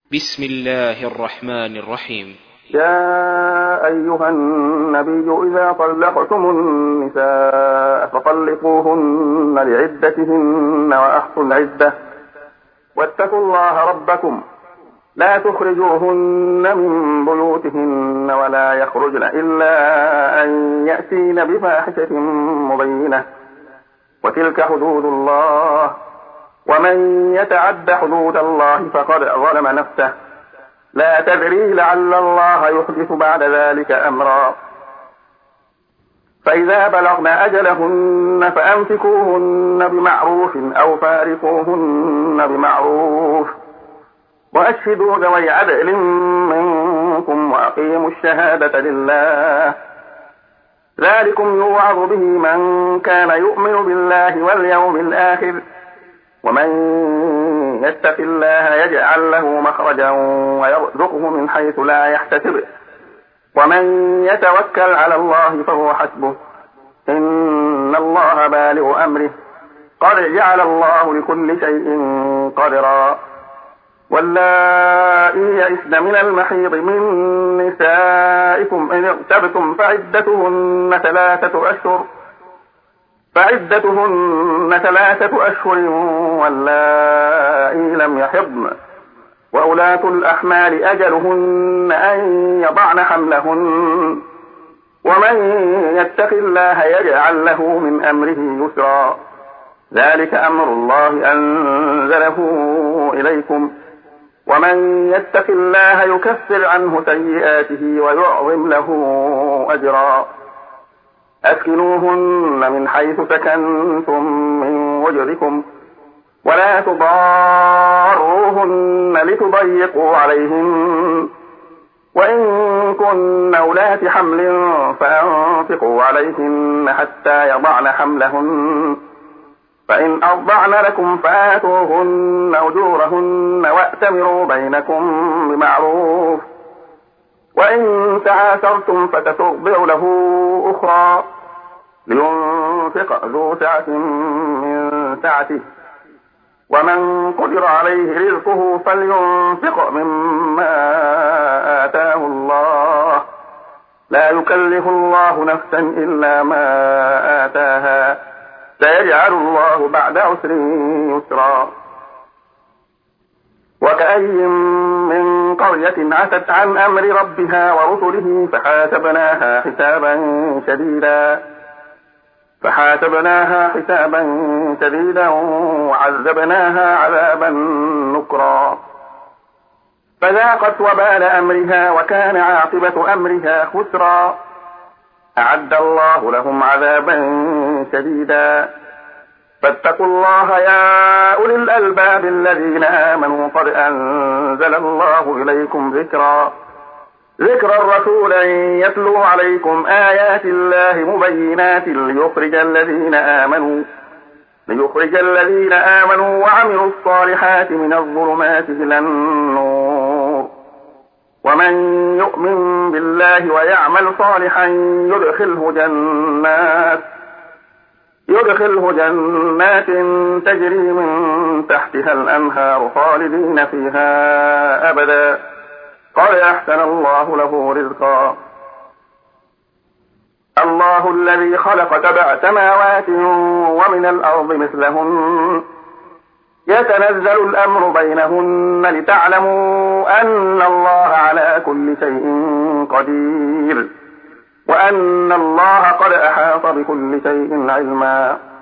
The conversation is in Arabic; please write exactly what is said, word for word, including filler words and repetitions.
بسم الله الرحمن الرحيم. يا أيها النبي إذا طلقتم النساء فطلقوهن لعدتهن وأحصوا العدة واتقوا الله ربكم لا تخرجوهن من بيوتهن ولا يخرجن إلا أن يأتين بفاحشة مبينة وتلك حدود الله ومن يتعد حدود الله فقد ظلم نفسه لا تدري لعل الله يحدث بعد ذلك أمرا. فإذا بلغن أجلهن فأمسكوهن بمعروف أو فارقوهن بمعروف وأشهدوا ذوي عدل منكم وأقيموا الشهادة لله ذلكم يوعظ به من كان يؤمن بالله واليوم الآخر ومن يتق الله يجعل له مخرجا ويرزقه من حيث لا يحتسب ومن يتوكل على الله فهو حسبه إن الله بالغ أمره قد جعل الله لكل شيء قدرا. واللائي يئسن من المحيض من نسائكم إن ارتبتم فعدتهن ثلاثة أشهر فعدتهن ثلاثة أشهر واللائي لم يحضن وأولاة الأحمال أجلهن أن يضعن حملهن ومن يتق الله يجعل له من أمره يسرا ذلك أمر الله أنزله إليكم ومن يتق الله يكفر عنه سيئاته ويعظم له أجرا. أسكنوهن من حيث سكنتم من وجدكم ولا تضاروهن لتضيقوا عليهن وإن كن أولات حمل فأنفقوا عليهن حتى يضعن حملهن فإن أرضعن لكم فآتوهن أجورهن وأتمروا بينكم بمعروف وإن تعاسرتم فتترضع له أخرى لينفق ذو سعة من سعته ومن قدر عليه رزقه فلينفق مما آتاه الله لا يكلف الله نفسا إلا ما آتاها سيجعل الله بعد عسر يسرا. وكأي من قرية عتت عن أمر ربها ورسله فحاسبناها حسابا شديدا فحاسبناها حسابا شديدا وعذبناها عذابا نكرا فذاقت وبال أمرها وكان عاقبة أمرها خسرا. أعد الله لهم عذابا شديدا فاتقوا الله يا أولي الألباب الذين آمنوا قد أنزل الله إليكم ذكرا ذكر الرسول يتلو عليكم آيات الله مبينات ليخرج الذين آمنوا ليخرج الذين آمنوا وعملوا الصالحات من الظلمات إلى النور ومن يؤمن بالله ويعمل صالحا يدخله جنات يدخله جنات تجري من تحتها الأنهار خالدين فيها أبدا قد أحسن الله له رزقا. الله الذي خلق سبع سماوات ومن الأرض مثلهن يتنزل الأمر بينهن لتعلموا أن الله على كل شيء قدير وأن الله قد أحاط بكل شيء علما.